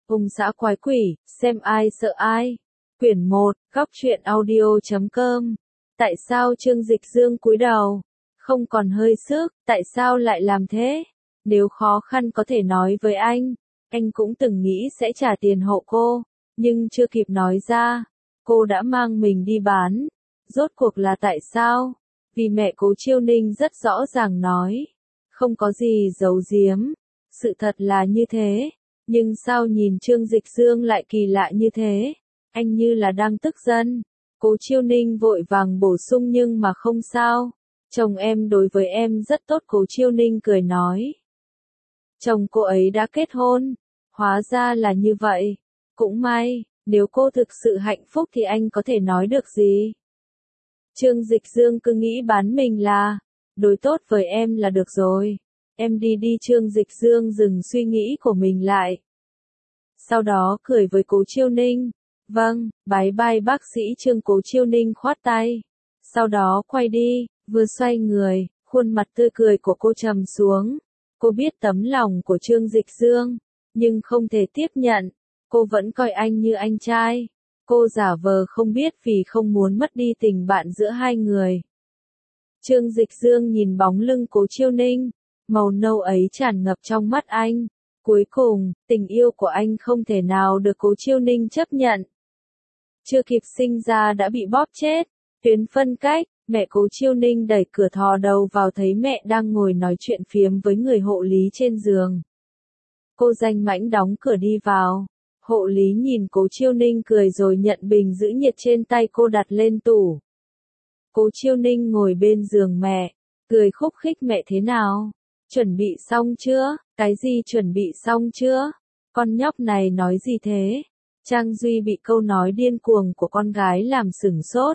Hung dã quái quỷ, xem ai sợ ai. Quyển 1, góc truyện audio.com. Tại sao Trương Dịch Dương cúi đầu? Không còn hơi sức, tại sao lại làm thế? Nếu khó khăn có thể nói với anh cũng từng nghĩ sẽ trả tiền hộ cô, nhưng chưa kịp nói ra, cô đã mang mình đi bán. Rốt cuộc là tại sao? Vì mẹ Cố Chiêu Ninh rất rõ ràng nói, không có gì giấu giếm, sự thật là như thế. Nhưng sao nhìn Trương Dịch Dương lại kỳ lạ như thế? Anh như là đang tức giận. Cố Chiêu Ninh vội vàng bổ sung nhưng mà không sao. Chồng em đối với em rất tốt. Cố Chiêu Ninh cười nói. Chồng cô ấy đã kết hôn. Hóa ra là như vậy. Cũng may, nếu cô thực sự hạnh phúc thì anh có thể nói được gì? Trương Dịch Dương cứ nghĩ bán mình là đối tốt với em là được rồi. Em đi đi. Trương Dịch Dương dừng suy nghĩ của mình lại. Sau đó cười với Cố Chiêu Ninh. Vâng, bye bye bác sĩ Trương. Cố Chiêu Ninh khoát tay. Sau đó quay đi, vừa xoay người, khuôn mặt tươi cười của cô trầm xuống. Cô biết tấm lòng của Trương Dịch Dương, nhưng không thể tiếp nhận. Cô vẫn coi anh như anh trai. Cô giả vờ không biết vì không muốn mất đi tình bạn giữa hai người. Trương Dịch Dương nhìn bóng lưng Cố Chiêu Ninh, màu nâu ấy tràn ngập trong mắt anh. Cuối cùng, tình yêu của anh không thể nào được Cố Chiêu Ninh chấp nhận. Chưa kịp sinh ra đã bị bóp chết. Tuyến phân cách, mẹ Cố Chiêu Ninh đẩy cửa thò đầu vào thấy mẹ đang ngồi nói chuyện phiếm với người hộ lý trên giường. Cô danh mãnh đóng cửa đi vào. Hộ lý nhìn Cố Chiêu Ninh cười rồi nhận bình giữ nhiệt trên tay cô đặt lên tủ. Cố Chiêu Ninh ngồi bên giường mẹ, cười khúc khích. Mẹ thế nào? Chuẩn bị xong chưa? Cái gì chuẩn bị xong chưa? Con nhóc này nói gì thế? Trang Duy bị câu nói điên cuồng của con gái làm sửng sốt.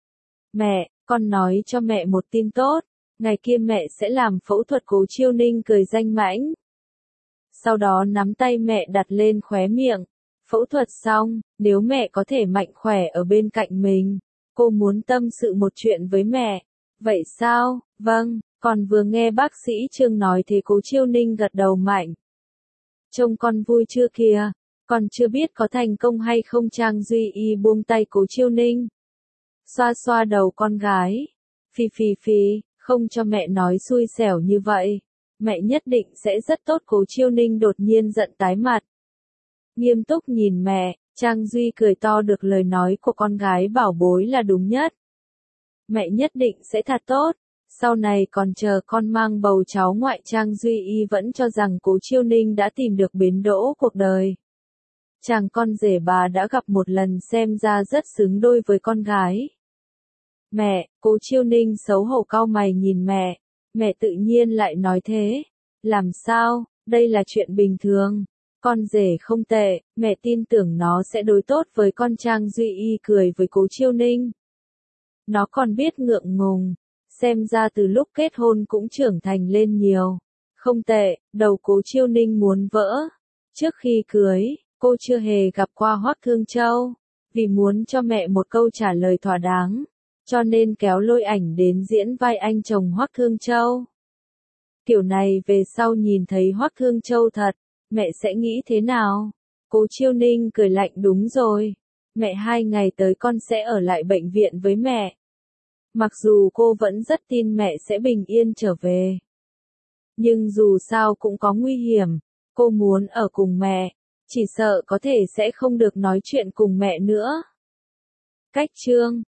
Mẹ, con nói cho mẹ một tin tốt. Ngày kia mẹ sẽ làm phẫu thuật. Cố Chiêu Ninh cười danh mãnh. Sau đó nắm tay mẹ đặt lên khóe miệng. Phẫu thuật xong, nếu mẹ có thể mạnh khỏe ở bên cạnh mình, cô muốn tâm sự một chuyện với mẹ. Vậy sao? Vâng, con vừa nghe bác sĩ Trương nói thế. Cố Chiêu Ninh gật đầu mạnh. Trông con vui chưa kìa? Con chưa biết có thành công hay không. Trang Duy Y buông tay Cố Chiêu Ninh. Xoa xoa đầu con gái. Phi phi phi, không cho mẹ nói xui xẻo như vậy. Mẹ nhất định sẽ rất tốt. Cố Chiêu Ninh đột nhiên giận tái mặt. Nghiêm túc nhìn mẹ, Trang Duy cười to. Được lời nói của con gái bảo bối là đúng nhất. Mẹ nhất định sẽ thật tốt. Sau này còn chờ con mang bầu cháu ngoại. Trang Duy Y vẫn cho rằng Cố Chiêu Ninh đã tìm được bến đỗ cuộc đời. Chàng con rể bà đã gặp một lần xem ra rất xứng đôi với con gái. Mẹ, Cố Chiêu Ninh xấu hổ cau mày nhìn mẹ. Mẹ tự nhiên lại nói thế. Làm sao, đây là chuyện bình thường. Con rể không tệ, mẹ tin tưởng nó sẽ đối tốt với con. Trang Duy Y cười với Cố Chiêu Ninh. Nó còn biết ngượng ngùng. Xem ra từ lúc kết hôn cũng trưởng thành lên nhiều. Không tệ, đầu Cố Chiêu Ninh muốn vỡ. Trước khi cưới, cô chưa hề gặp qua Hoắc Thương Châu. Vì muốn cho mẹ một câu trả lời thỏa đáng, cho nên kéo Lôi Ảnh đến diễn vai anh chồng Hoắc Thương Châu. Kiểu này về sau nhìn thấy Hoắc Thương Châu thật, mẹ sẽ nghĩ thế nào? Cố Chiêu Ninh cười lạnh. Đúng rồi. Mẹ 2 ngày tới con sẽ ở lại bệnh viện với mẹ. Mặc dù cô vẫn rất tin mẹ sẽ bình yên trở về. Nhưng dù sao cũng có nguy hiểm. Cô muốn ở cùng mẹ. Chỉ sợ có thể sẽ không được nói chuyện cùng mẹ nữa. Cách chương